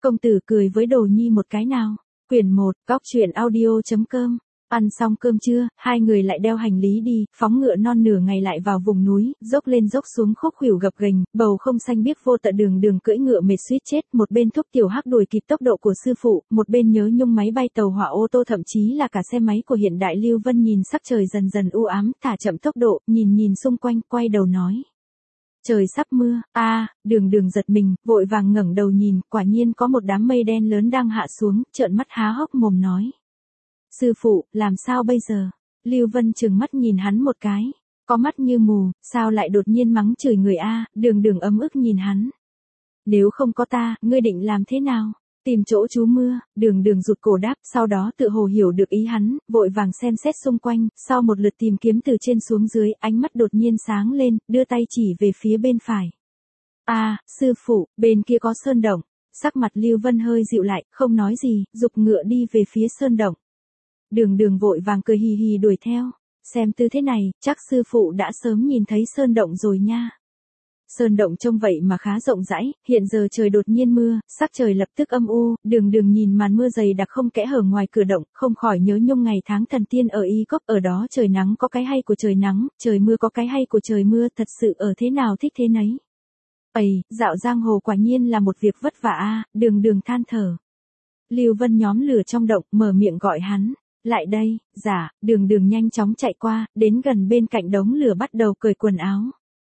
Công tử cười với Đồ Nhi một cái nào. Quyển 1, góc truyện audio.com. Ăn xong cơm trưa, hai người lại đeo hành lý đi, phóng ngựa non nửa ngày lại vào vùng núi, dốc lên dốc xuống khúc khuỷu gập ghềnh, bầu không xanh biếc vô tận đường cưỡi ngựa mệt suýt chết, một bên thúc tiểu hắc đuổi kịp tốc độ của sư phụ, một bên nhớ nhung máy bay tàu hỏa ô tô thậm chí là cả xe máy của hiện đại. Lưu Vân nhìn sắc trời dần dần u ám, thả chậm tốc độ, nhìn xung quanh, quay đầu nói. Trời sắp mưa, đường giật mình, vội vàng ngẩng đầu nhìn, quả nhiên có một đám mây đen lớn đang hạ xuống, trợn mắt há hốc mồm nói. Sư phụ, làm sao bây giờ? Lưu Vân trừng mắt nhìn hắn một cái, có mắt như mù, sao lại đột nhiên mắng chửi người đường ấm ức nhìn hắn. Nếu không có ta, ngươi định làm thế nào? Tìm chỗ trú mưa, đường rụt cổ đáp, sau đó tự hồ hiểu được ý hắn, vội vàng xem xét xung quanh, sau một lượt tìm kiếm từ trên xuống dưới, ánh mắt đột nhiên sáng lên, đưa tay chỉ về phía bên phải. Sư phụ, bên kia có sơn động. Sắc mặt Lưu Vân hơi dịu lại, không nói gì, giục ngựa đi về phía sơn động. Đường vội vàng cười hì hì đuổi theo, xem tư thế này, chắc sư phụ đã sớm nhìn thấy sơn động rồi nha. Sơn động trông vậy mà khá rộng rãi, hiện giờ trời đột nhiên mưa, sắc trời lập tức âm u, đường nhìn màn mưa dày đặc không kẽ hở ngoài cửa động, không khỏi nhớ nhung ngày tháng thần tiên ở Y Cốc, ở đó trời nắng có cái hay của trời nắng, trời mưa có cái hay của trời mưa, thật sự ở thế nào thích thế nấy. Dạo giang hồ quả nhiên là một việc vất vả đường than thở. Lưu Vân nhóm lửa trong động, mở miệng gọi hắn. Lại đây, đường nhanh chóng chạy qua, đến gần bên cạnh đống lửa bắt đầu cởi quần áo.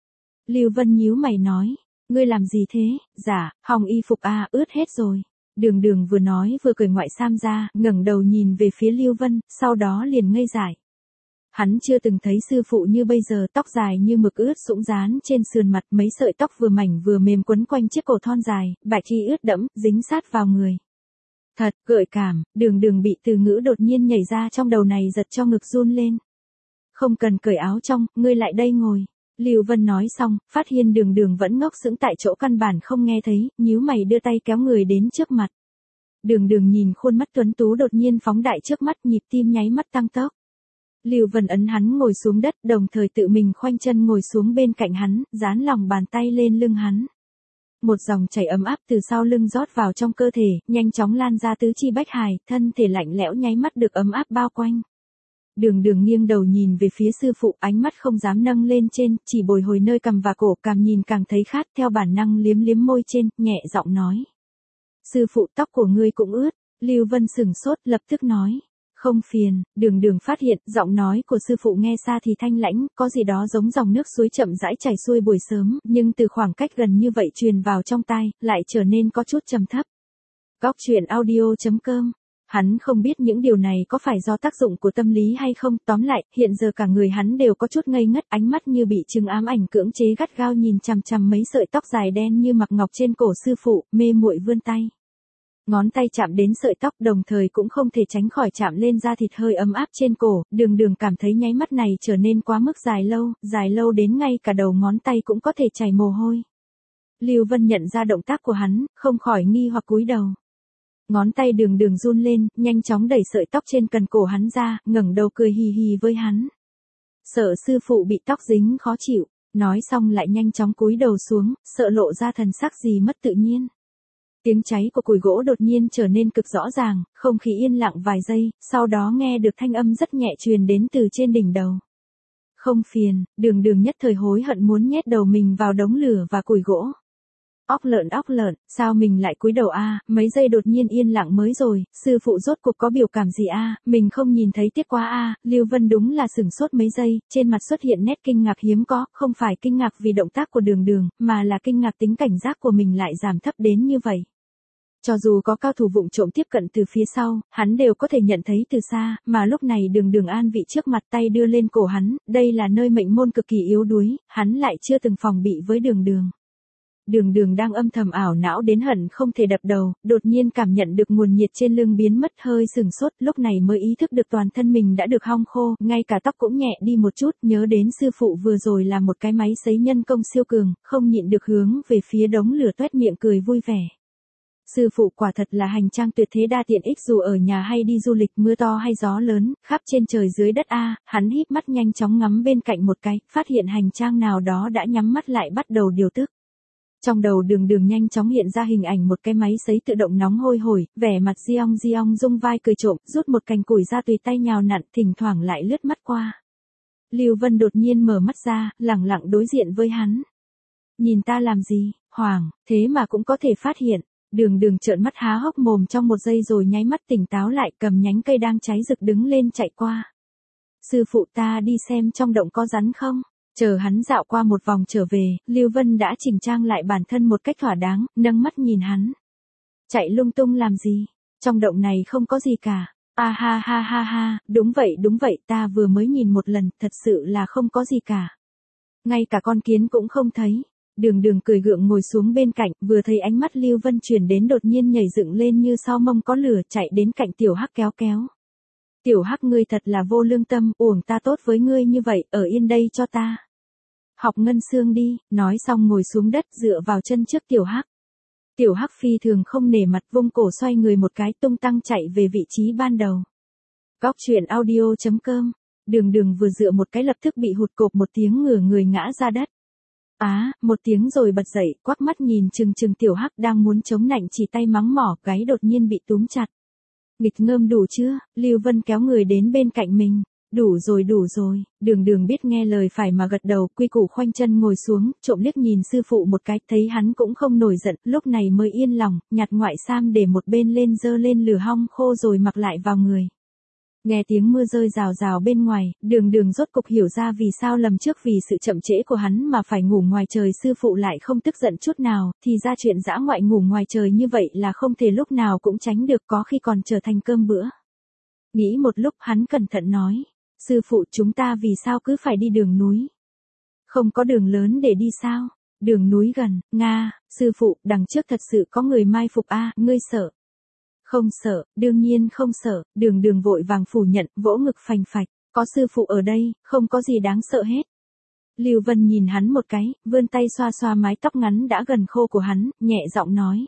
Lưu Vân nhíu mày nói, ngươi làm gì thế? Hòng y phục ướt hết rồi. Đường vừa nói vừa cởi ngoại sam ra, ngẩng đầu nhìn về phía Lưu Vân, sau đó liền ngây dại. Hắn chưa từng thấy sư phụ như bây giờ, tóc dài như mực ướt sũng dán trên sườn mặt, mấy sợi tóc vừa mảnh vừa mềm quấn quanh chiếc cổ thon dài, bạch y ướt đẫm, dính sát vào người. Thật gợi cảm, đường bị từ ngữ đột nhiên nhảy ra trong đầu này giật cho ngực run lên. Không cần cởi áo trong, ngươi lại đây ngồi. Lưu Vân nói xong, phát hiện đường vẫn ngốc sững tại chỗ căn bản không nghe thấy, nhíu mày đưa tay kéo người đến trước mặt. Đường nhìn khuôn mắt tuấn tú đột nhiên phóng đại trước mắt, nhịp tim nháy mắt tăng tốc. Lưu Vân ấn hắn ngồi xuống đất, đồng thời tự mình khoanh chân ngồi xuống bên cạnh hắn, dán lòng bàn tay lên lưng hắn. Một dòng chảy ấm áp từ sau lưng rót vào trong cơ thể, nhanh chóng lan ra tứ chi bách hài, thân thể lạnh lẽo nháy mắt được ấm áp bao quanh. Đường nghiêng đầu nhìn về phía sư phụ, ánh mắt không dám nâng lên trên, chỉ bồi hồi nơi cằm và cổ, càng nhìn càng thấy khát, theo bản năng liếm môi trên, nhẹ giọng nói. Sư phụ, tóc của ngươi cũng ướt. Lưu Vân sửng sốt, lập tức nói. Không phiền. Đường phát hiện, giọng nói của sư phụ nghe xa thì thanh lãnh, có gì đó giống dòng nước suối chậm rãi chảy xuôi buổi sớm, nhưng từ khoảng cách gần như vậy truyền vào trong tai, lại trở nên có chút trầm thấp. Góc truyện audio.com. Hắn không biết những điều này có phải do tác dụng của tâm lý hay không, tóm lại, hiện giờ cả người hắn đều có chút ngây ngất, ánh mắt như bị chứng ám ảnh cưỡng chế gắt gao nhìn chằm mấy sợi tóc dài đen như mặc ngọc trên cổ sư phụ, mê muội vươn tay. Ngón tay chạm đến sợi tóc, đồng thời cũng không thể tránh khỏi chạm lên da thịt hơi ấm áp trên cổ, đường cảm thấy nháy mắt này trở nên quá mức dài lâu đến ngay cả đầu ngón tay cũng có thể chảy mồ hôi. Lưu Vân nhận ra động tác của hắn, không khỏi nghi hoặc cúi đầu. Ngón tay đường run lên, nhanh chóng đẩy sợi tóc trên cần cổ hắn ra, ngẩng đầu cười hì hì với hắn. Sợ sư phụ bị tóc dính khó chịu, nói xong lại nhanh chóng cúi đầu xuống, sợ lộ ra thần sắc gì mất tự nhiên. Tiếng cháy của củi gỗ đột nhiên trở nên cực rõ ràng, không khí yên lặng vài giây, sau đó nghe được thanh âm rất nhẹ truyền đến từ trên đỉnh đầu. Không phiền, đường nhất thời hối hận muốn nhét đầu mình vào đống lửa và củi gỗ. Óc lợn, sao mình lại cúi đầu mấy giây đột nhiên yên lặng mới rồi, sư phụ rốt cuộc có biểu cảm gì mình không nhìn thấy tiếc quá Lưu Vân đúng là sửng sốt mấy giây, trên mặt xuất hiện nét kinh ngạc hiếm có, không phải kinh ngạc vì động tác của đường, mà là kinh ngạc tính cảnh giác của mình lại giảm thấp đến như vậy. Cho dù có cao thủ vụng trộm tiếp cận từ phía sau, hắn đều có thể nhận thấy từ xa, mà lúc này đường an vị trước mặt, tay đưa lên cổ hắn, đây là nơi mệnh môn cực kỳ yếu đuối, hắn lại chưa từng phòng bị với đường. Đường đang âm thầm ảo não đến hận không thể đập đầu, đột nhiên cảm nhận được nguồn nhiệt trên lưng biến mất, hơi sừng sốt, lúc này mới ý thức được toàn thân mình đã được hong khô, ngay cả tóc cũng nhẹ đi một chút, nhớ đến sư phụ vừa rồi là một cái máy sấy nhân công siêu cường, không nhịn được hướng về phía đống lửa toét miệng cười vui vẻ. Sư phụ quả thật là hành trang tuyệt thế đa tiện ích, dù ở nhà hay đi du lịch, mưa to hay gió lớn, khắp trên trời dưới đất hắn híp mắt nhanh chóng ngắm bên cạnh một cái, phát hiện hành trang nào đó đã nhắm mắt lại bắt đầu điều tức. Trong đầu Đường Đường nhanh chóng hiện ra hình ảnh một cái máy sấy tự động nóng hôi hổi, vẻ mặt Giong rung vai cười trộm, rút một cành củi ra tùy tay nhào nặn, thỉnh thoảng lại lướt mắt qua. Lưu Vân đột nhiên mở mắt ra, lẳng lặng đối diện với hắn. Nhìn ta làm gì, Hoàng, thế mà cũng có thể phát hiện. Đường Đường trợn mắt há hốc mồm trong một giây rồi nháy mắt tỉnh táo lại, cầm nhánh cây đang cháy rực đứng lên chạy qua. Sư phụ, ta đi xem trong động có rắn không? Chờ hắn dạo qua một vòng trở về, Lưu Vân đã chỉnh trang lại bản thân một cách thỏa đáng, nâng mắt nhìn hắn. Chạy lung tung làm gì? Trong động này không có gì cả. À ha, đúng vậy, ta vừa mới nhìn một lần, thật sự là không có gì cả. Ngay cả con kiến cũng không thấy. Đường Đường cười gượng ngồi xuống bên cạnh, vừa thấy ánh mắt Lưu Vân chuyển đến đột nhiên nhảy dựng lên như sau mông có lửa, chạy đến cạnh Tiểu Hắc kéo kéo. Tiểu Hắc, ngươi thật là vô lương tâm, uổng ta tốt với ngươi như vậy, ở yên đây cho ta. Học ngân xương đi, nói xong ngồi xuống đất dựa vào chân trước Tiểu Hắc. Tiểu Hắc phi thường không nể mặt, vung cổ xoay người một cái tung tăng chạy về vị trí ban đầu. Góc truyện audio.com. Đường Đường vừa dựa một cái lập tức bị hụt cộp một tiếng ngửa người ngã ra đất. Một tiếng rồi bật dậy, quắc mắt nhìn chừng Tiểu Hắc đang muốn chống nạnh chỉ tay mắng mỏ, gáy đột nhiên bị túm chặt. Nghịch ngợm đủ chưa? Lưu Vân kéo người đến bên cạnh mình. Đủ rồi. Đường Đường biết nghe lời phải mà gật đầu, quy củ khoanh chân ngồi xuống, trộm liếc nhìn sư phụ một cái, thấy hắn cũng không nổi giận, lúc này mới yên lòng, nhặt ngoại sam để một bên lên dơ lên lửa hong khô rồi mặc lại vào người. Nghe tiếng mưa rơi rào rào bên ngoài, Đường Đường rốt cục hiểu ra vì sao lần trước vì sự chậm trễ của hắn mà phải ngủ ngoài trời sư phụ lại không tức giận chút nào, thì ra chuyện dã ngoại ngủ ngoài trời như vậy là không thể lúc nào cũng tránh được, có khi còn trở thành cơm bữa. Nghĩ một lúc hắn cẩn thận nói, sư phụ, chúng ta vì sao cứ phải đi đường núi? Không có đường lớn để đi sao? Đường núi gần, Nga, sư phụ, đằng trước thật sự có người mai phục ngươi sợ? Không sợ, đương nhiên không sợ. Đường Đường vội vàng phủ nhận, vỗ ngực phành phạch, có sư phụ ở đây, không có gì đáng sợ hết. Lưu Vân nhìn hắn một cái, vươn tay xoa xoa mái tóc ngắn đã gần khô của hắn, nhẹ giọng nói.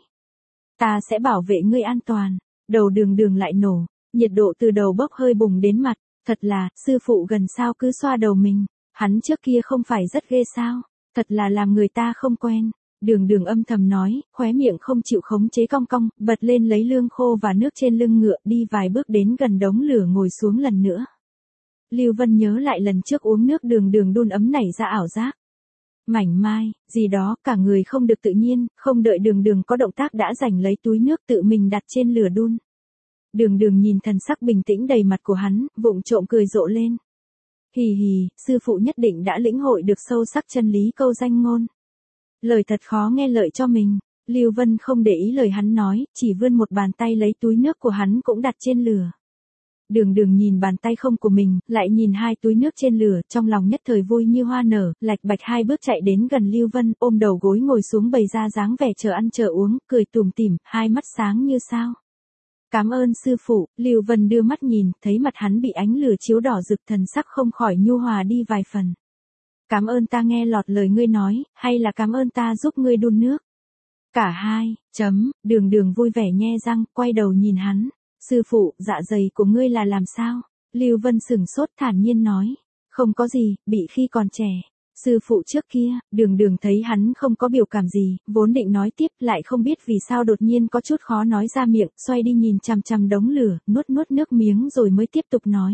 Ta sẽ bảo vệ ngươi an toàn. Đầu Đường Đường lại nổ, nhiệt độ từ đầu bốc hơi bùng đến mặt, thật là, sư phụ gần sao cứ xoa đầu mình, hắn trước kia không phải rất ghê sao, thật là làm người ta không quen. Đường Đường âm thầm nói, khóe miệng không chịu khống chế cong cong, bật lên lấy lương khô và nước trên lưng ngựa, đi vài bước đến gần đống lửa ngồi xuống lần nữa. Lưu Vân nhớ lại lần trước uống nước Đường Đường đun ấm nảy ra ảo giác. Mảnh mai, gì đó, cả người không được tự nhiên, không đợi Đường Đường có động tác đã giành lấy túi nước tự mình đặt trên lửa đun. Đường Đường nhìn thần sắc bình tĩnh đầy mặt của hắn, vụng trộm cười rộ lên. Hì hì, sư phụ nhất định đã lĩnh hội được sâu sắc chân lý câu danh ngôn. Lời thật khó nghe lợi cho mình. Lưu Vân không để ý lời hắn nói, chỉ vươn một bàn tay lấy túi nước của hắn cũng đặt trên lửa. Đường Đường nhìn bàn tay không của mình, lại nhìn hai túi nước trên lửa, trong lòng nhất thời vui như hoa nở, lạch bạch hai bước chạy đến gần Lưu Vân, ôm đầu gối ngồi xuống bày ra dáng vẻ chờ ăn chờ uống, cười tủm tỉm, hai mắt sáng như sao. Cảm ơn sư phụ. Lưu Vân đưa mắt nhìn, thấy mặt hắn bị ánh lửa chiếu đỏ rực, thần sắc không khỏi nhu hòa đi vài phần. Cảm ơn ta nghe lọt lời ngươi nói, hay là cảm ơn ta giúp ngươi đun nước? Cả hai. Đường Đường vui vẻ nhe răng, quay đầu nhìn hắn. Sư phụ, dạ dày của ngươi là làm sao? Lưu Vân sửng sốt thản nhiên nói. Không có gì, bị khi còn trẻ. Sư phụ trước kia. Đường Đường thấy hắn không có biểu cảm gì, vốn định nói tiếp, lại không biết vì sao đột nhiên có chút khó nói ra miệng, xoay đi nhìn chằm chằm đống lửa, nuốt nước miếng rồi mới tiếp tục nói.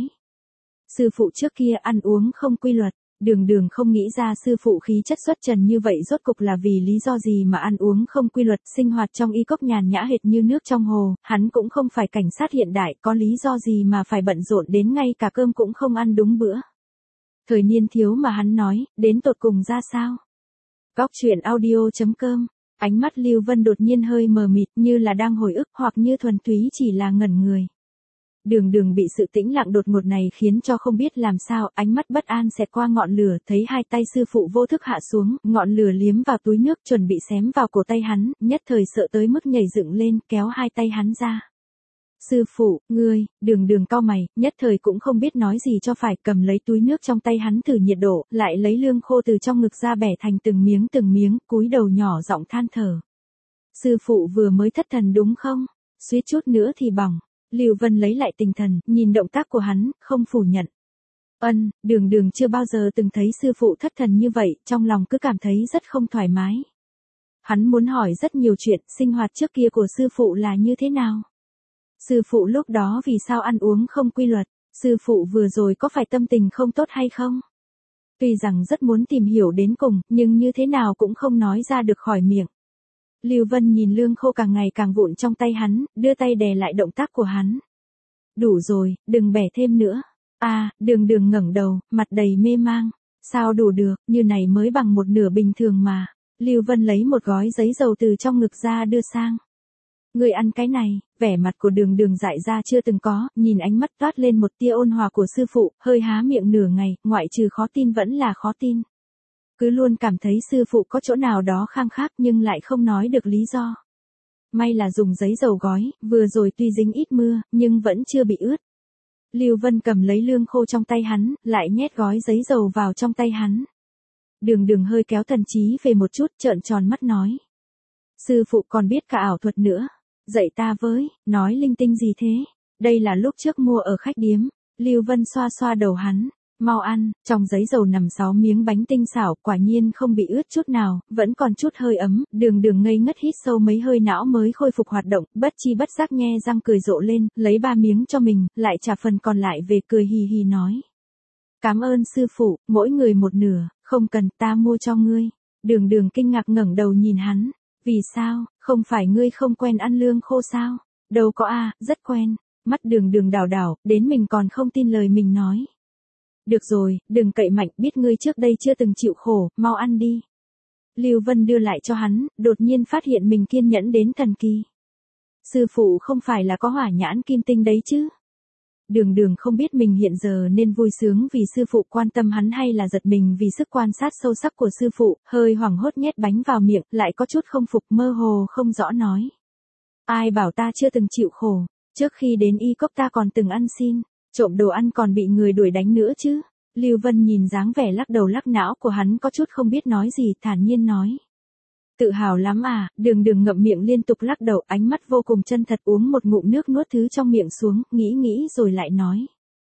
Sư phụ trước kia ăn uống không quy luật. Đường Đường không nghĩ ra sư phụ khí chất xuất trần như vậy rốt cục là vì lý do gì mà ăn uống không quy luật, sinh hoạt trong y cốc nhàn nhã hệt như nước trong hồ, hắn cũng không phải cảnh sát hiện đại, có lý do gì mà phải bận rộn đến ngay cả cơm cũng không ăn đúng bữa. Thời niên thiếu mà hắn nói, đến tột cùng ra sao? Góc truyện audio.com. Ánh mắt Lưu Vân đột nhiên hơi mờ mịt, như là đang hồi ức hoặc như thuần túy chỉ là ngẩn người. Đường Đường bị sự tĩnh lặng đột ngột này khiến cho không biết làm sao, ánh mắt bất an xẹt qua ngọn lửa, thấy hai tay sư phụ vô thức hạ xuống, ngọn lửa liếm vào túi nước chuẩn bị xém vào cổ tay hắn, nhất thời sợ tới mức nhảy dựng lên, kéo hai tay hắn ra. Sư phụ, ngươi, Đường Đường cau mày, nhất thời cũng không biết nói gì cho phải, cầm lấy túi nước trong tay hắn thử nhiệt độ, lại lấy lương khô từ trong ngực ra bẻ thành từng miếng, cúi đầu nhỏ giọng than thở. Sư phụ vừa mới thất thần đúng không? Suýt chút nữa thì bỏng. Lưu Vân lấy lại tinh thần, nhìn động tác của hắn, không phủ nhận. Đường Đường chưa bao giờ từng thấy sư phụ thất thần như vậy, trong lòng cứ cảm thấy rất không thoải mái. Hắn muốn hỏi rất nhiều chuyện, sinh hoạt trước kia của sư phụ là như thế nào? Sư phụ lúc đó vì sao ăn uống không quy luật? Sư phụ vừa rồi có phải tâm tình không tốt hay không? Tuy rằng rất muốn tìm hiểu đến cùng, nhưng như thế nào cũng không nói ra được khỏi miệng. Lưu Vân nhìn lương khô càng ngày càng vụn trong tay hắn, đưa tay đè lại động tác của hắn. Đủ rồi, đừng bẻ thêm nữa. Đường Đường ngẩng đầu, mặt đầy mê mang. Sao đủ được, như này mới bằng một nửa bình thường mà. Lưu Vân lấy một gói giấy dầu từ trong ngực ra đưa sang. Người ăn cái này, vẻ mặt của Đường Đường dại ra chưa từng có, nhìn ánh mắt toát lên một tia ôn hòa của sư phụ, hơi há miệng nửa ngày, ngoại trừ khó tin vẫn là khó tin. Cứ luôn cảm thấy sư phụ có chỗ nào đó khang khác nhưng lại không nói được lý do. May là dùng giấy dầu gói, vừa rồi tuy dính ít mưa, nhưng vẫn chưa bị ướt. Lưu Vân cầm lấy lương khô trong tay hắn, lại nhét gói giấy dầu vào trong tay hắn. Đường Đường hơi kéo thần trí về một chút, trợn tròn mắt nói. Sư phụ còn biết cả ảo thuật nữa. Dạy ta với, nói linh tinh gì thế? Đây là lúc trước mua ở khách điếm. Lưu Vân xoa xoa đầu hắn. Mau ăn, trong giấy dầu nằm 6 miếng bánh tinh xảo, quả nhiên không bị ướt chút nào, vẫn còn chút hơi ấm. Đường Đường ngây ngất hít sâu mấy hơi não mới khôi phục hoạt động, bất chi bất giác nhe răng cười rộ lên, lấy 3 miếng cho mình, lại trả phần còn lại về cười hì hì nói. Cảm ơn sư phụ, mỗi người một nửa, không cần ta mua cho ngươi. Đường Đường kinh ngạc ngẩng đầu nhìn hắn. Vì sao, không phải ngươi không quen ăn lương khô sao? Đâu có rất quen. Mắt Đường Đường đảo đảo, đến mình còn không tin lời mình nói. Được rồi, đừng cậy mạnh, biết ngươi trước đây chưa từng chịu khổ, mau ăn đi. Lưu Vân đưa lại cho hắn, đột nhiên phát hiện mình kiên nhẫn đến thần kỳ. Sư phụ không phải là có hỏa nhãn kim tinh đấy chứ? Đường Đường không biết mình hiện giờ nên vui sướng vì sư phụ quan tâm hắn hay là giật mình vì sức quan sát sâu sắc của sư phụ, hơi hoảng hốt nhét bánh vào miệng, lại có chút không phục mơ hồ không rõ nói. Ai bảo ta chưa từng chịu khổ, trước khi đến Y Cốc ta còn từng ăn xin, trộm đồ ăn còn bị người đuổi đánh nữa chứ. Lưu Vân nhìn dáng vẻ lắc đầu lắc não của hắn có chút không biết nói gì, thản nhiên nói. Tự hào lắm Đường Đường ngậm miệng liên tục lắc đầu, ánh mắt vô cùng chân thật, uống một ngụm nước nuốt thứ trong miệng xuống, nghĩ rồi lại nói.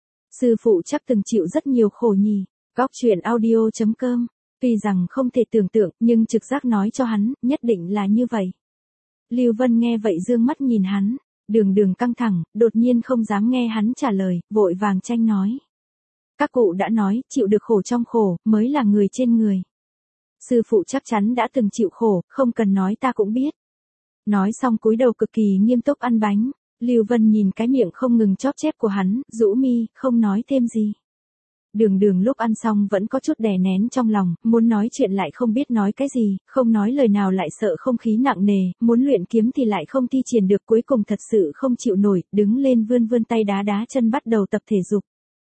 Sư phụ chắc từng chịu rất nhiều khổ nhỉ. Góc truyện audio.com. Tuy rằng không thể tưởng tượng, nhưng trực giác nói cho hắn, nhất định là như vậy. Lưu Vân nghe vậy dương mắt nhìn hắn. Đường Đường căng thẳng, đột nhiên không dám nghe hắn trả lời, vội vàng tranh nói. Các cụ đã nói, chịu được khổ trong khổ, mới là người trên người. Sư phụ chắc chắn đã từng chịu khổ, không cần nói ta cũng biết. Nói xong cúi đầu cực kỳ nghiêm túc ăn bánh. Lưu Vân nhìn cái miệng không ngừng chóp chép của hắn, rũ mi, không nói thêm gì. Đường Đường lúc ăn xong vẫn có chút đè nén trong lòng, muốn nói chuyện lại không biết nói cái gì, không nói lời nào lại sợ không khí nặng nề, muốn luyện kiếm thì lại không thi triển được, cuối cùng thật sự không chịu nổi, đứng lên vươn tay đá chân bắt đầu tập thể dục.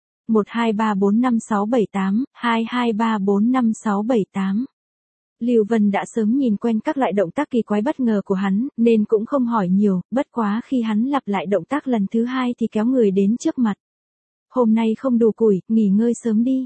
1 2 3 4 5 6 7 8, 2 2 3 4 5 6 7 8. Lưu Vân đã sớm nhìn quen các loại động tác kỳ quái bất ngờ của hắn, nên cũng không hỏi nhiều, bất quá khi hắn lặp lại động tác lần thứ 2 thì kéo người đến trước mặt. Hôm nay không đủ củi, nghỉ ngơi sớm đi.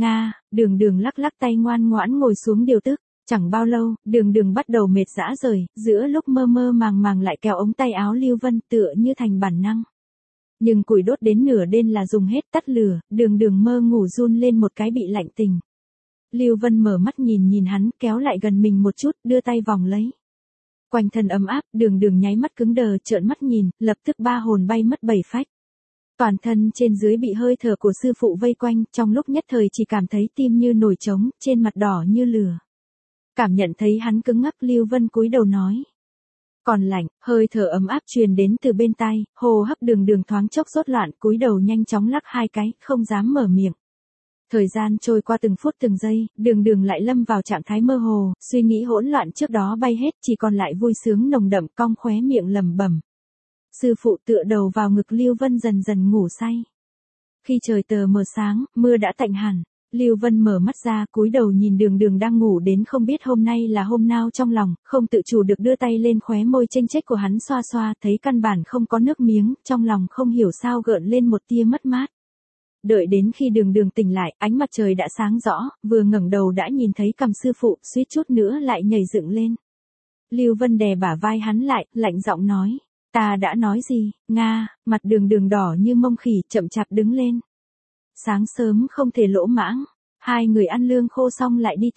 Đường Đường lắc tay ngoan ngoãn ngồi xuống điều tức. Chẳng bao lâu, Đường Đường bắt đầu mệt rã rời, giữa lúc mơ màng lại kéo ống tay áo Lưu Vân tựa như thành bản năng. Nhưng củi đốt đến nửa đêm là dùng hết, tắt lửa, Đường Đường mơ ngủ run lên một cái bị lạnh tình. Lưu Vân mở mắt nhìn hắn, kéo lại gần mình một chút, đưa tay vòng lấy. Quanh thân ấm áp, Đường Đường nháy mắt cứng đờ, trợn mắt nhìn, lập tức 3 hồn bay mất 7 phách. Toàn thân trên dưới bị hơi thở của sư phụ vây quanh, trong lúc nhất thời chỉ cảm thấy tim như nổi trống, trên mặt đỏ như lửa. Cảm nhận thấy hắn cứng ngắc, Lưu Vân cúi đầu nói. Còn lạnh, hơi thở ấm áp truyền đến từ bên tai, hô hấp Đường Đường thoáng chốc rối loạn, cúi đầu nhanh chóng lắc 2 cái, không dám mở miệng. Thời gian trôi qua từng phút từng giây, Đường Đường lại lâm vào trạng thái mơ hồ, suy nghĩ hỗn loạn trước đó bay hết, chỉ còn lại vui sướng nồng đậm, cong khóe miệng lẩm bẩm. Sư phụ tựa đầu vào ngực Lưu Vân dần dần ngủ say. Khi trời tờ mờ sáng, mưa đã tạnh hẳn. Lưu Vân mở mắt ra, cúi đầu nhìn Đường Đường đang ngủ đến không biết hôm nay là hôm nào trong lòng, không tự chủ được đưa tay lên khóe môi chênh chếch của hắn xoa xoa, thấy căn bản không có nước miếng, trong lòng không hiểu sao gợn lên một tia mất mát. Đợi đến khi Đường Đường tỉnh lại, ánh mặt trời đã sáng rõ, vừa ngẩng đầu đã nhìn thấy cằm sư phụ, suýt chút nữa lại nhảy dựng lên. Lưu Vân đè bả vai hắn lại, lạnh giọng nói. Ta đã nói gì, mặt Đường Đường đỏ như mông khỉ, chậm chạp đứng lên. Sáng sớm không thể lỗ mãng, hai người ăn lương khô xong lại đi tiếp.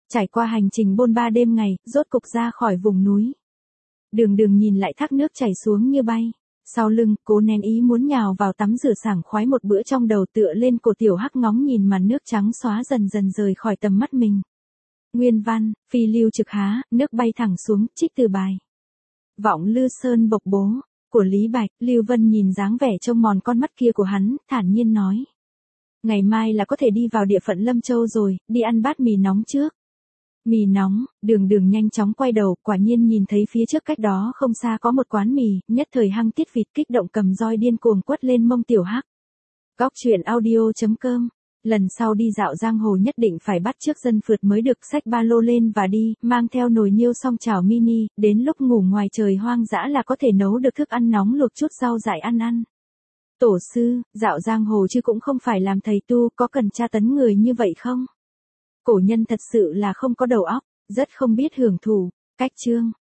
Trải qua hành trình bôn ba đêm ngày, rốt cục ra khỏi vùng núi. Đường Đường nhìn lại thác nước chảy xuống như bay. Sau lưng, cố nén ý muốn nhào vào tắm rửa sảng khoái một bữa, trong đầu tựa lên cổ Tiểu Hắc ngóng nhìn màn nước trắng xóa dần dần rời khỏi tầm mắt mình. Nguyên văn, phi lưu trực há, nước bay thẳng xuống, trích từ bài. Vọng Lư Sơn bộc bố, của Lý Bạch. Lưu Vân nhìn dáng vẻ trông mòn con mắt kia của hắn, thản nhiên nói. Ngày mai là có thể đi vào địa phận Lâm Châu rồi, đi ăn bát mì nóng trước. Mì nóng, Đường Đường nhanh chóng quay đầu, quả nhiên nhìn thấy phía trước cách đó không xa có một quán mì, nhất thời hăng tiết vịt kích động cầm roi điên cuồng quất lên mông Tiểu Hắc. Góc truyện audio.com. Lần sau đi dạo giang hồ nhất định phải bắt chước dân phượt mới được, xách ba lô lên và đi, mang theo nồi niêu song chảo mini, đến lúc ngủ ngoài trời hoang dã là có thể nấu được thức ăn nóng, luộc chút rau dại ăn. Tổ sư, dạo giang hồ chứ cũng không phải làm thầy tu, có cần tra tấn người như vậy không? Cổ nhân thật sự là không có đầu óc, rất không biết hưởng thụ. Cách chương